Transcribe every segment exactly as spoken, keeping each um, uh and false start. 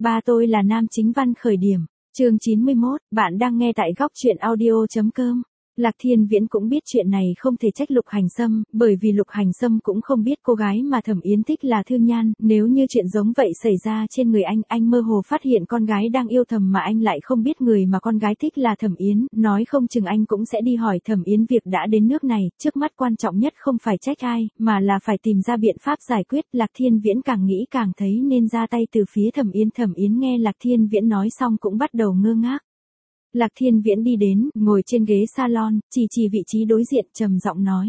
Ba tôi là nam chính văn khởi điểm. Chương chín mươi mốt, bạn đang nghe tại góc truyện audio.com. Lạc Thiên Viễn cũng biết chuyện này không thể trách Lục Hành Sâm, bởi vì Lục Hành Sâm cũng không biết cô gái mà Thẩm Yến thích là Thư Nhan, nếu như chuyện giống vậy xảy ra trên người anh, anh mơ hồ phát hiện con gái đang yêu thầm mà anh lại không biết người mà con gái thích là Thẩm Yến, nói không chừng anh cũng sẽ đi hỏi Thẩm Yến việc đã đến nước này, trước mắt quan trọng nhất không phải trách ai, mà là phải tìm ra biện pháp giải quyết. Lạc Thiên Viễn càng nghĩ càng thấy nên ra tay từ phía Thẩm Yến. Thẩm Yến nghe Lạc Thiên Viễn nói xong cũng bắt đầu ngơ ngác. Lạc Thiên Viễn đi đến, ngồi trên ghế salon, chỉ chỉ vị trí đối diện, trầm giọng nói.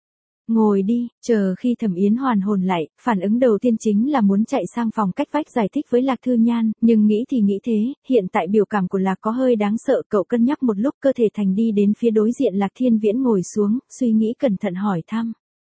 Ngồi đi, chờ khi Thẩm Yến hoàn hồn lại, phản ứng đầu tiên chính là muốn chạy sang phòng cách vách giải thích với Lạc Thư Nhan, nhưng nghĩ thì nghĩ thế, hiện tại biểu cảm của Lạc có hơi đáng sợ, cậu cân nhắc một lúc cơ thể thành đi đến phía đối diện Lạc Thiên Viễn ngồi xuống, suy nghĩ cẩn thận hỏi thăm.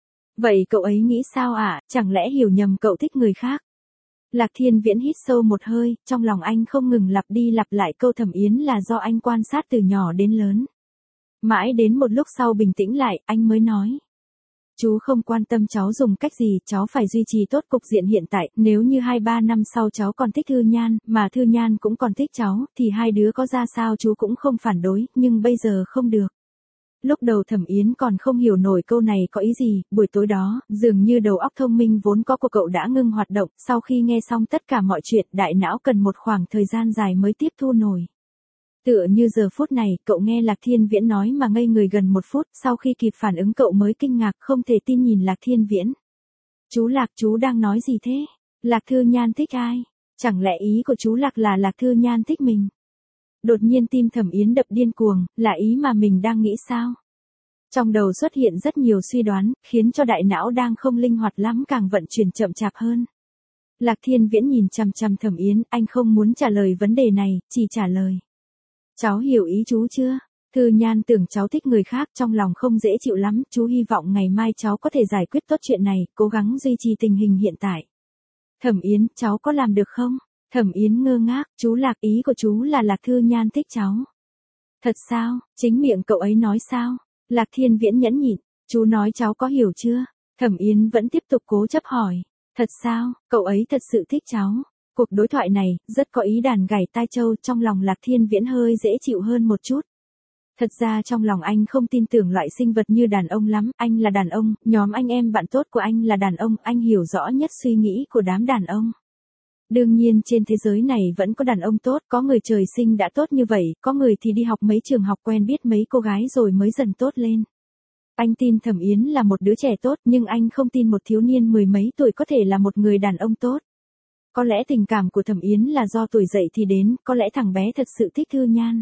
Vậy cậu ấy nghĩ sao ạ, chẳng lẽ hiểu nhầm cậu thích người khác? Lạc Thiên Viễn hít sâu một hơi, trong lòng anh không ngừng lặp đi lặp lại câu Thẩm Yến là do anh quan sát từ nhỏ đến lớn. Mãi đến một lúc sau bình tĩnh lại, anh mới nói. Chú không quan tâm cháu dùng cách gì, cháu phải duy trì tốt cục diện hiện tại, nếu như hai ba năm sau cháu còn thích Thư Nhan, mà Thư Nhan cũng còn thích cháu, thì hai đứa có ra sao chú cũng không phản đối, nhưng bây giờ không được. Lúc đầu Thẩm Yến còn không hiểu nổi câu này có ý gì, buổi tối đó, dường như đầu óc thông minh vốn có của cậu đã ngưng hoạt động, sau khi nghe xong tất cả mọi chuyện, đại não cần một khoảng thời gian dài mới tiếp thu nổi. Tựa như giờ phút này, cậu nghe Lạc Thiên Viễn nói mà ngây người gần một phút, sau khi kịp phản ứng cậu mới kinh ngạc, không thể tin nhìn Lạc Thiên Viễn. Chú Lạc, chú đang nói gì thế? Lạc Thư Nhan thích ai? Chẳng lẽ ý của chú Lạc là Lạc Thư Nhan thích mình? Đột nhiên tim Thẩm Yến đập điên cuồng, là ý mà mình đang nghĩ sao? Trong đầu xuất hiện rất nhiều suy đoán, khiến cho đại não đang không linh hoạt lắm càng vận chuyển chậm chạp hơn. Lạc Thiên Viễn nhìn chằm chằm Thẩm Yến, anh không muốn trả lời vấn đề này, chỉ trả lời. Cháu hiểu ý chú chưa? Thư Nhan tưởng cháu thích người khác, trong lòng không dễ chịu lắm, chú hy vọng ngày mai cháu có thể giải quyết tốt chuyện này, cố gắng duy trì tình hình hiện tại. Thẩm Yến, cháu có làm được không? Thẩm Yến ngơ ngác, chú Lạc, ý của chú là Lạc Thư Nhan thích cháu. Thật sao, chính miệng cậu ấy nói sao? Lạc Thiên Viễn nhẫn nhịn, chú nói cháu có hiểu chưa? Thẩm Yến vẫn tiếp tục cố chấp hỏi. Thật sao, cậu ấy thật sự thích cháu. Cuộc đối thoại này, rất có ý đàn gảy tai châu, trong lòng Lạc Thiên Viễn hơi dễ chịu hơn một chút. Thật ra trong lòng anh không tin tưởng loại sinh vật như đàn ông lắm, anh là đàn ông, nhóm anh em bạn tốt của anh là đàn ông, anh hiểu rõ nhất suy nghĩ của đám đàn ông. Đương nhiên trên thế giới này vẫn có đàn ông tốt, có người trời sinh đã tốt như vậy, có người thì đi học mấy trường học quen biết mấy cô gái rồi mới dần tốt lên. Anh tin Thẩm Yến là một đứa trẻ tốt, nhưng anh không tin một thiếu niên mười mấy tuổi có thể là một người đàn ông tốt. Có lẽ tình cảm của Thẩm Yến là do tuổi dậy thì đến, có lẽ thằng bé thật sự thích Thư Nhan.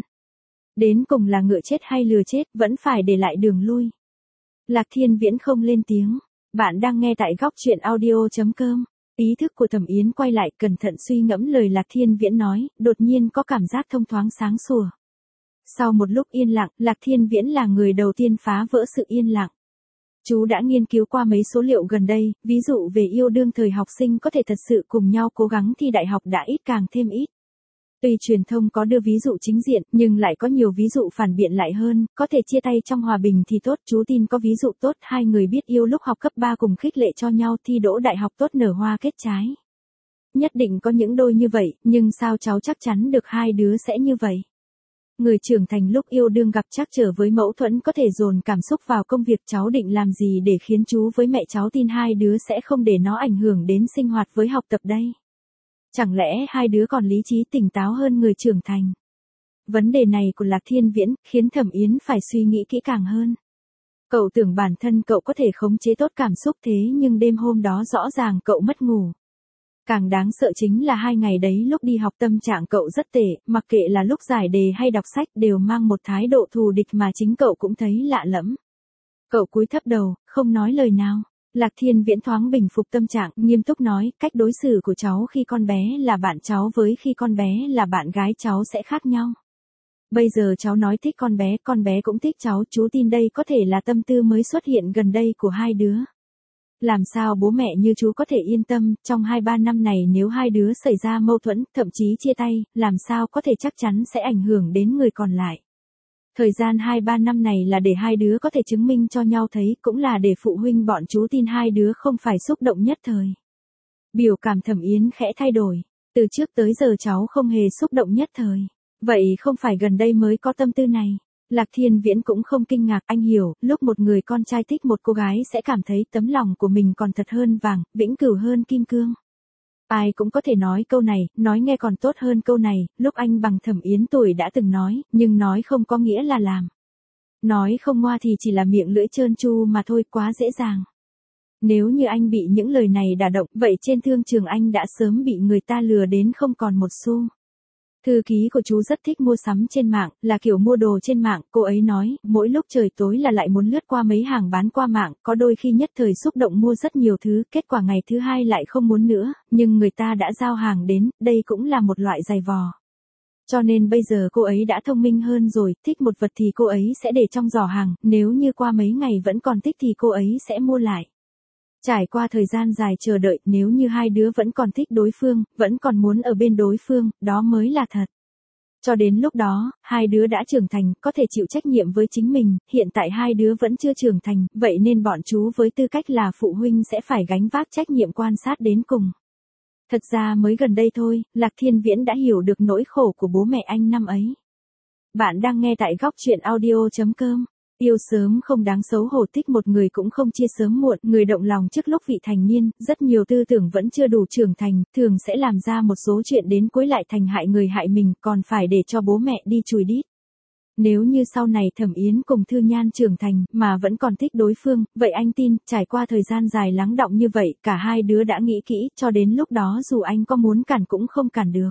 Đến cùng là ngựa chết hay lừa chết, vẫn phải để lại đường lui. Lạc Thiên Viễn không lên tiếng. Bạn đang nghe tại góc truyện audio.com. Ý thức của Thẩm Yến quay lại, cẩn thận suy ngẫm lời Lạc Thiên Viễn nói, đột nhiên có cảm giác thông thoáng sáng sủa. Sau một lúc yên lặng, Lạc Thiên Viễn là người đầu tiên phá vỡ sự yên lặng. Chú đã nghiên cứu qua mấy số liệu gần đây, ví dụ về yêu đương thời học sinh có thể thật sự cùng nhau cố gắng thi đại học đã ít càng thêm ít. Tuy truyền thông có đưa ví dụ chính diện, nhưng lại có nhiều ví dụ phản biện lại hơn, có thể chia tay trong hòa bình thì tốt, chú tin có ví dụ tốt, hai người biết yêu lúc học cấp ba cùng khích lệ cho nhau thi đỗ đại học tốt nở hoa kết trái. Nhất định có những đôi như vậy, nhưng sao cháu chắc chắn được hai đứa sẽ như vậy? Người trưởng thành lúc yêu đương gặp trắc trở với mâu thuẫn có thể dồn cảm xúc vào công việc, cháu định làm gì để khiến chú với mẹ cháu tin hai đứa sẽ không để nó ảnh hưởng đến sinh hoạt với học tập đây? Chẳng lẽ hai đứa còn lý trí tỉnh táo hơn người trưởng thành? Vấn đề này của Lạc Thiên Viễn khiến Thẩm Yến phải suy nghĩ kỹ càng hơn. Cậu tưởng bản thân cậu có thể khống chế tốt cảm xúc thế nhưng đêm hôm đó rõ ràng cậu mất ngủ. Càng đáng sợ chính là hai ngày đấy lúc đi học tâm trạng cậu rất tệ, mặc kệ là lúc giải đề hay đọc sách đều mang một thái độ thù địch mà chính cậu cũng thấy lạ lẫm. Cậu cúi thấp đầu, không nói lời nào. Lạc Thiên Viễn thoáng bình phục tâm trạng, nghiêm túc nói, cách đối xử của cháu khi con bé là bạn cháu với khi con bé là bạn gái cháu sẽ khác nhau. Bây giờ cháu nói thích con bé, con bé cũng thích cháu, chú tin đây có thể là tâm tư mới xuất hiện gần đây của hai đứa. Làm sao bố mẹ như chú có thể yên tâm, trong hai ba năm này nếu hai đứa xảy ra mâu thuẫn, thậm chí chia tay, làm sao có thể chắc chắn sẽ ảnh hưởng đến người còn lại. Thời gian hai ba năm này là để hai đứa có thể chứng minh cho nhau thấy, cũng là để phụ huynh bọn chú tin hai đứa không phải xúc động nhất thời. Biểu cảm Thẩm Yến khẽ thay đổi. Từ trước tới giờ cháu không hề xúc động nhất thời. Vậy không phải gần đây mới có tâm tư này. Lạc Thiên Viễn cũng không kinh ngạc, anh hiểu, lúc một người con trai thích một cô gái sẽ cảm thấy tấm lòng của mình còn thật hơn vàng, vĩnh cửu hơn kim cương. Ai cũng có thể nói câu này, nói nghe còn tốt hơn câu này, lúc anh bằng Thẩm Yến tuổi đã từng nói, nhưng nói không có nghĩa là làm. Nói không ngoa thì chỉ là miệng lưỡi trơn tru mà thôi, quá dễ dàng. Nếu như anh bị những lời này đả động, vậy trên thương trường anh đã sớm bị người ta lừa đến không còn một xu. Thư ký của chú rất thích mua sắm trên mạng, là kiểu mua đồ trên mạng, cô ấy nói, mỗi lúc trời tối là lại muốn lướt qua mấy hàng bán qua mạng, có đôi khi nhất thời xúc động mua rất nhiều thứ, kết quả ngày thứ hai lại không muốn nữa, nhưng người ta đã giao hàng đến, đây cũng là một loại giày vò. Cho nên bây giờ cô ấy đã thông minh hơn rồi, thích một vật thì cô ấy sẽ để trong giỏ hàng, nếu như qua mấy ngày vẫn còn thích thì cô ấy sẽ mua lại. Trải qua thời gian dài chờ đợi, nếu như hai đứa vẫn còn thích đối phương, vẫn còn muốn ở bên đối phương, đó mới là thật. Cho đến lúc đó, hai đứa đã trưởng thành, có thể chịu trách nhiệm với chính mình, hiện tại hai đứa vẫn chưa trưởng thành, vậy nên bọn chú với tư cách là phụ huynh sẽ phải gánh vác trách nhiệm quan sát đến cùng. Thật ra mới gần đây thôi, Lạc Thiên Viễn đã hiểu được nỗi khổ của bố mẹ anh năm ấy. Bạn đang nghe tại góc truyện audio chấm com. Yêu sớm không đáng xấu hổ, thích một người cũng không chia sớm muộn, người động lòng trước lúc vị thành niên, rất nhiều tư tưởng vẫn chưa đủ trưởng thành, thường sẽ làm ra một số chuyện đến cuối lại thành hại người hại mình, còn phải để cho bố mẹ đi chùi đít. Nếu như sau này Thẩm Yến cùng Thư Nhan trưởng thành, mà vẫn còn thích đối phương, vậy anh tin, trải qua thời gian dài lắng đọng như vậy, cả hai đứa đã nghĩ kỹ, cho đến lúc đó dù anh có muốn cản cũng không cản được.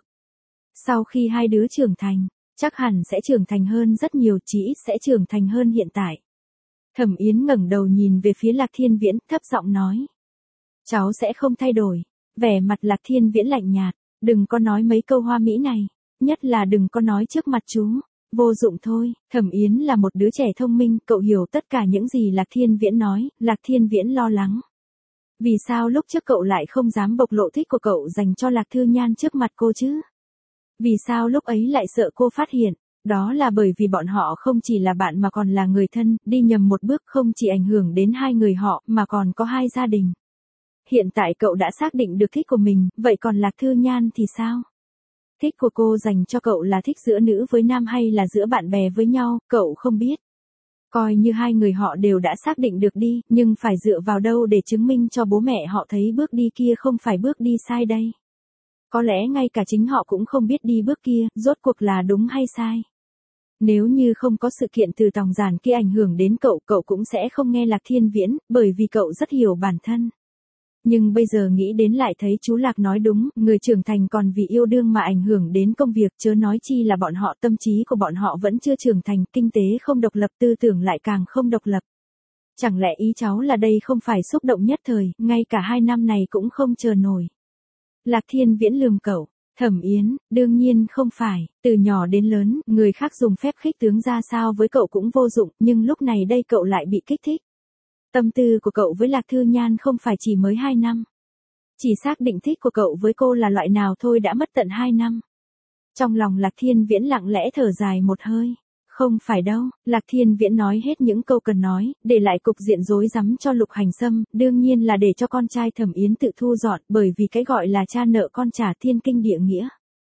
Sau khi hai đứa trưởng thành, chắc hẳn sẽ trưởng thành hơn rất nhiều, chí ít sẽ trưởng thành hơn hiện tại. Thẩm Yến ngẩng đầu nhìn về phía Lạc Thiên Viễn, thấp giọng nói. Cháu sẽ không thay đổi. Vẻ mặt Lạc Thiên Viễn lạnh nhạt, đừng có nói mấy câu hoa mỹ này, nhất là đừng có nói trước mặt chú. Vô dụng thôi, Thẩm Yến là một đứa trẻ thông minh, cậu hiểu tất cả những gì Lạc Thiên Viễn nói, Lạc Thiên Viễn lo lắng. Vì sao lúc trước cậu lại không dám bộc lộ thích của cậu dành cho Lạc Thư Nhan trước mặt cô chứ? Vì sao lúc ấy lại sợ cô phát hiện? Đó là bởi vì bọn họ không chỉ là bạn mà còn là người thân, đi nhầm một bước không chỉ ảnh hưởng đến hai người họ mà còn có hai gia đình. Hiện tại cậu đã xác định được thích của mình, vậy còn Lạc Thư Nhan thì sao? Thích của cô dành cho cậu là thích giữa nữ với nam hay là giữa bạn bè với nhau, cậu không biết. Coi như hai người họ đều đã xác định được đi, nhưng phải dựa vào đâu để chứng minh cho bố mẹ họ thấy bước đi kia không phải bước đi sai đây. Có lẽ ngay cả chính họ cũng không biết đi bước kia, rốt cuộc là đúng hay sai. Nếu như không có sự kiện từ Tòng Giản kia ảnh hưởng đến cậu, cậu cũng sẽ không nghe Lạc Thiên Viễn, bởi vì cậu rất hiểu bản thân. Nhưng bây giờ nghĩ đến lại thấy chú Lạc nói đúng, người trưởng thành còn vì yêu đương mà ảnh hưởng đến công việc, chớ nói chi là bọn họ, tâm trí của bọn họ vẫn chưa trưởng thành, kinh tế không độc lập, tư tưởng lại càng không độc lập. Chẳng lẽ ý cháu là đây không phải xúc động nhất thời, ngay cả hai năm này cũng không chờ nổi. Lạc Thiên Viễn lườm cậu. Thẩm Yến, đương nhiên không phải, từ nhỏ đến lớn, người khác dùng phép khích tướng ra sao với cậu cũng vô dụng, nhưng lúc này đây cậu lại bị kích thích. Tâm tư của cậu với Lạc Thư Nhan không phải chỉ mới hai năm. Chỉ xác định thích của cậu với cô là loại nào thôi đã mất tận hai năm. Trong lòng Lạc Thiên Viễn lặng lẽ thở dài một hơi. Không phải đâu, Lạc Thiên Viễn nói hết những câu cần nói, để lại cục diện rối rắm cho Lục Hành Sâm, đương nhiên là để cho con trai Thẩm Yến tự thu dọn, bởi vì cái gọi là cha nợ con trả thiên kinh địa nghĩa.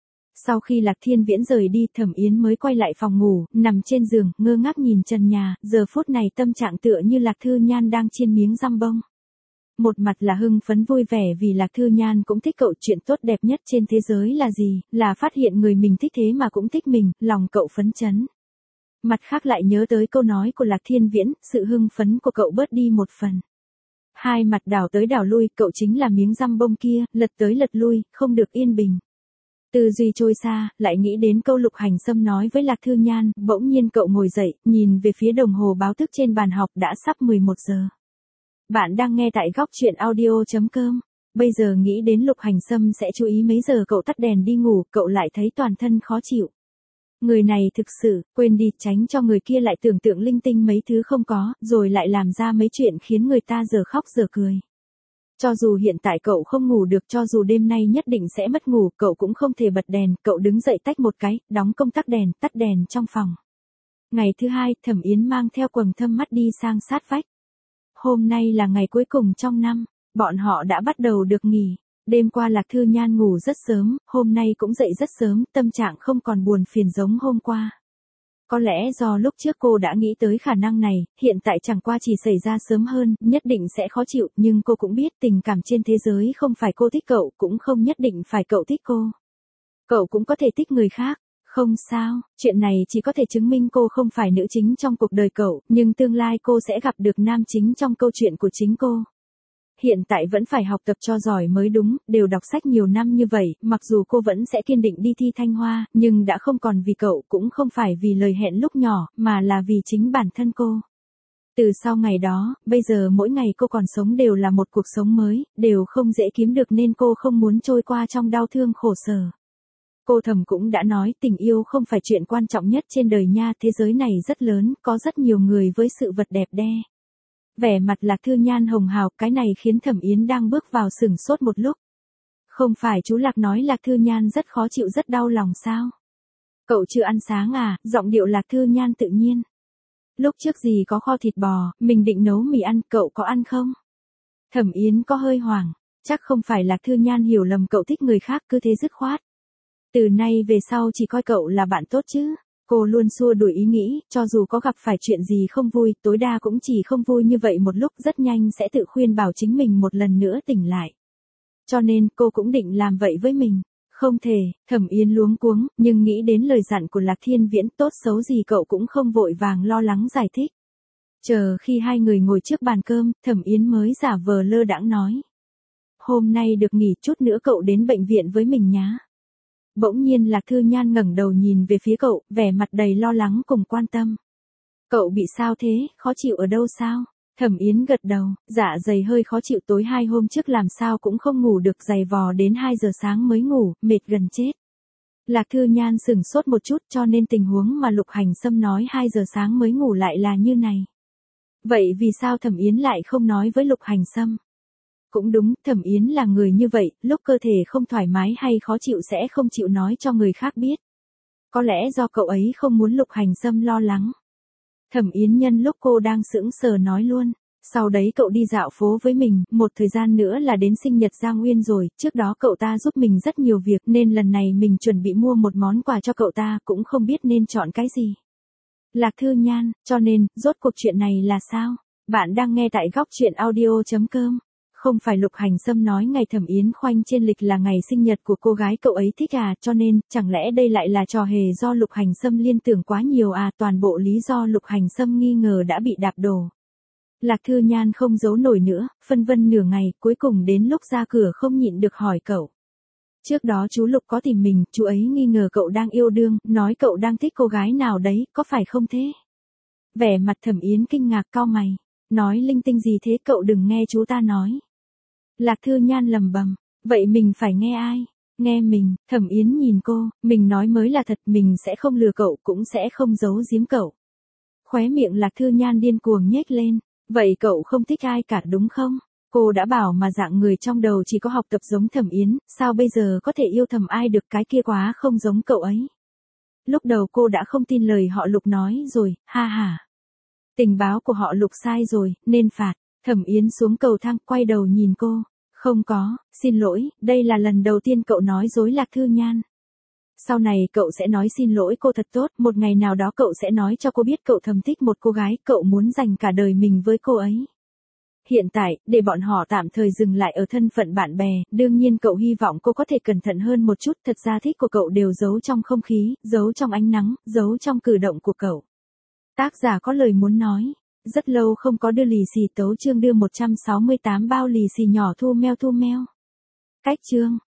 Sau khi Lạc Thiên Viễn rời đi, Thẩm Yến mới quay lại phòng ngủ, nằm trên giường, ngơ ngác nhìn trần nhà, giờ phút này tâm trạng tựa như Lạc Thư Nhan đang chiên miếng răm bông. Một mặt là hưng phấn vui vẻ vì Lạc Thư Nhan cũng thích cậu, chuyện tốt đẹp nhất trên thế giới là gì, là phát hiện người mình thích thế mà cũng thích mình, lòng cậu phấn chấn. Mặt khác lại nhớ tới câu nói của Lạc Thiên Viễn, sự hưng phấn của cậu bớt đi một phần. Hai mặt đảo tới đảo lui, cậu chính là miếng răm bông kia, lật tới lật lui, không được yên bình. Tư duy trôi xa, lại nghĩ đến câu Lục Hành Sâm nói với Lạc Thư Nhan, bỗng nhiên cậu ngồi dậy, nhìn về phía đồng hồ báo thức trên bàn học đã sắp mười một giờ. Bạn đang nghe tại góc truyện audio chấm com. Bây giờ nghĩ đến Lục Hành Sâm sẽ chú ý mấy giờ cậu tắt đèn đi ngủ, cậu lại thấy toàn thân khó chịu. Người này thực sự, quên đi, tránh cho người kia lại tưởng tượng linh tinh mấy thứ không có, rồi lại làm ra mấy chuyện khiến người ta giờ khóc giờ cười. Cho dù hiện tại cậu không ngủ được, cho dù đêm nay nhất định sẽ mất ngủ, cậu cũng không thể bật đèn, cậu đứng dậy tách một cái, đóng công tắc đèn, tắt đèn trong phòng. Ngày thứ hai, Thẩm Yến mang theo quầng thâm mắt đi sang sát vách. Hôm nay là ngày cuối cùng trong năm, bọn họ đã bắt đầu được nghỉ. Đêm qua Lạc Thư Nhan ngủ rất sớm, hôm nay cũng dậy rất sớm, tâm trạng không còn buồn phiền giống hôm qua. Có lẽ do lúc trước cô đã nghĩ tới khả năng này, hiện tại chẳng qua chỉ xảy ra sớm hơn, nhất định sẽ khó chịu, nhưng cô cũng biết tình cảm trên thế giới không phải cô thích cậu, cũng không nhất định phải cậu thích cô. Cậu cũng có thể thích người khác. Không sao, chuyện này chỉ có thể chứng minh cô không phải nữ chính trong cuộc đời cậu, nhưng tương lai cô sẽ gặp được nam chính trong câu chuyện của chính cô. Hiện tại vẫn phải học tập cho giỏi mới đúng, đều đọc sách nhiều năm như vậy, mặc dù cô vẫn sẽ kiên định đi thi Thanh Hoa, nhưng đã không còn vì cậu, cũng không phải vì lời hẹn lúc nhỏ, mà là vì chính bản thân cô. Từ sau ngày đó, bây giờ mỗi ngày cô còn sống đều là một cuộc sống mới, đều không dễ kiếm được nên cô không muốn trôi qua trong đau thương khổ sở. Cô thầm cũng đã nói tình yêu không phải chuyện quan trọng nhất trên đời nha, thế giới này rất lớn, có rất nhiều người với sự vật đẹp đẽ. Vẻ mặt Lạc Thư Nhan hồng hào, cái này khiến Thẩm Yến đang bước vào sửng sốt một lúc. Không phải chú Lạc nói Lạc Thư Nhan rất khó chịu rất đau lòng sao? Cậu chưa ăn sáng à? Giọng điệu Lạc Thư Nhan tự nhiên. Lúc trước gì có kho thịt bò, mình định nấu mì ăn, cậu có ăn không? Thẩm Yến có hơi hoảng, chắc không phải Lạc Thư Nhan hiểu lầm cậu thích người khác cứ thế dứt khoát. Từ nay về sau chỉ coi cậu là bạn tốt chứ. Cô luôn xua đuổi ý nghĩ, cho dù có gặp phải chuyện gì không vui, tối đa cũng chỉ không vui như vậy một lúc, rất nhanh sẽ tự khuyên bảo chính mình một lần nữa tỉnh lại. Cho nên, cô cũng định làm vậy với mình. Không thể, Thẩm Yến luống cuống, nhưng nghĩ đến lời dặn của Lạc Thiên Viễn, tốt xấu gì cậu cũng không vội vàng lo lắng giải thích. Chờ khi hai người ngồi trước bàn cơm, Thẩm Yến mới giả vờ lơ đãng nói. Hôm nay được nghỉ chút nữa cậu đến bệnh viện với mình nhá. Bỗng nhiên Lạc Thư Nhan ngẩng đầu nhìn về phía cậu, vẻ mặt đầy lo lắng cùng quan tâm. Cậu bị sao thế, khó chịu ở đâu sao? Thẩm Yến gật đầu, dạ dày hơi khó chịu, tối hai hôm trước làm sao cũng không ngủ được, giày vò đến hai giờ sáng mới ngủ, mệt gần chết. Lạc Thư Nhan sửng sốt một chút, cho nên tình huống mà Lục Hành Sâm nói hai giờ sáng mới ngủ lại là như này. Vậy vì sao Thẩm Yến lại không nói với Lục Hành Sâm? Cũng đúng, Thẩm Yến là người như vậy, lúc cơ thể không thoải mái hay khó chịu sẽ không chịu nói cho người khác biết. Có lẽ do cậu ấy không muốn Lục Hành Sâm lo lắng. Thẩm Yến nhân lúc cô đang sững sờ nói luôn. Sau đấy cậu đi dạo phố với mình, một thời gian nữa là đến sinh nhật Giang Uyên rồi, trước đó cậu ta giúp mình rất nhiều việc nên lần này mình chuẩn bị mua một món quà cho cậu ta, cũng không biết nên chọn cái gì. Lạc Thư Nhan, cho nên, rốt cuộc chuyện này là sao? Bạn đang nghe tại góc truyện audio chấm com. Không phải Lục Hành Sâm nói ngày Thẩm Yến khoanh trên lịch là ngày sinh nhật của cô gái cậu ấy thích à, cho nên, chẳng lẽ đây lại là trò hề do Lục Hành Sâm liên tưởng quá nhiều à, toàn bộ lý do Lục Hành Sâm nghi ngờ đã bị đạp đổ. Lạc Thư Nhan không giấu nổi nữa, phân vân nửa ngày, cuối cùng đến lúc ra cửa không nhịn được hỏi cậu. Trước đó chú Lục có tìm mình, chú ấy nghi ngờ cậu đang yêu đương, nói cậu đang thích cô gái nào đấy, có phải không thế? Vẻ mặt Thẩm Yến kinh ngạc cau mày, nói linh tinh gì thế, cậu đừng nghe chú ta nói. Lạc Thư Nhan lầm bầm, vậy mình phải nghe ai? Nghe mình. Thẩm Yến nhìn cô, mình nói mới là thật, mình sẽ không lừa cậu, cũng sẽ không giấu giếm cậu. Khóe miệng Lạc Thư Nhan điên cuồng nhếch lên, vậy cậu không thích ai cả đúng không? Cô đã bảo mà dạng người trong đầu chỉ có học tập giống Thẩm Yến, sao bây giờ có thể yêu thầm ai được, cái kia quá không giống cậu ấy. Lúc đầu cô đã không tin lời họ Lục nói rồi, ha ha. Tình báo của họ Lục sai rồi, nên phạt. Thẩm Yến xuống cầu thang, quay đầu nhìn cô. Không có, xin lỗi, đây là lần đầu tiên cậu nói dối Lạc Thư Nhan. Sau này cậu sẽ nói xin lỗi cô thật tốt, một ngày nào đó cậu sẽ nói cho cô biết cậu thầm thích một cô gái, cậu muốn dành cả đời mình với cô ấy. Hiện tại, để bọn họ tạm thời dừng lại ở thân phận bạn bè, đương nhiên cậu hy vọng cô có thể cẩn thận hơn một chút, thật ra thích của cậu đều giấu trong không khí, giấu trong ánh nắng, giấu trong cử động của cậu. Tác giả có lời muốn nói. Rất lâu không có đưa lì xì tấu chương đưa một trăm sáu mươi tám bao lì xì nhỏ thu meo thu meo. Cách chương.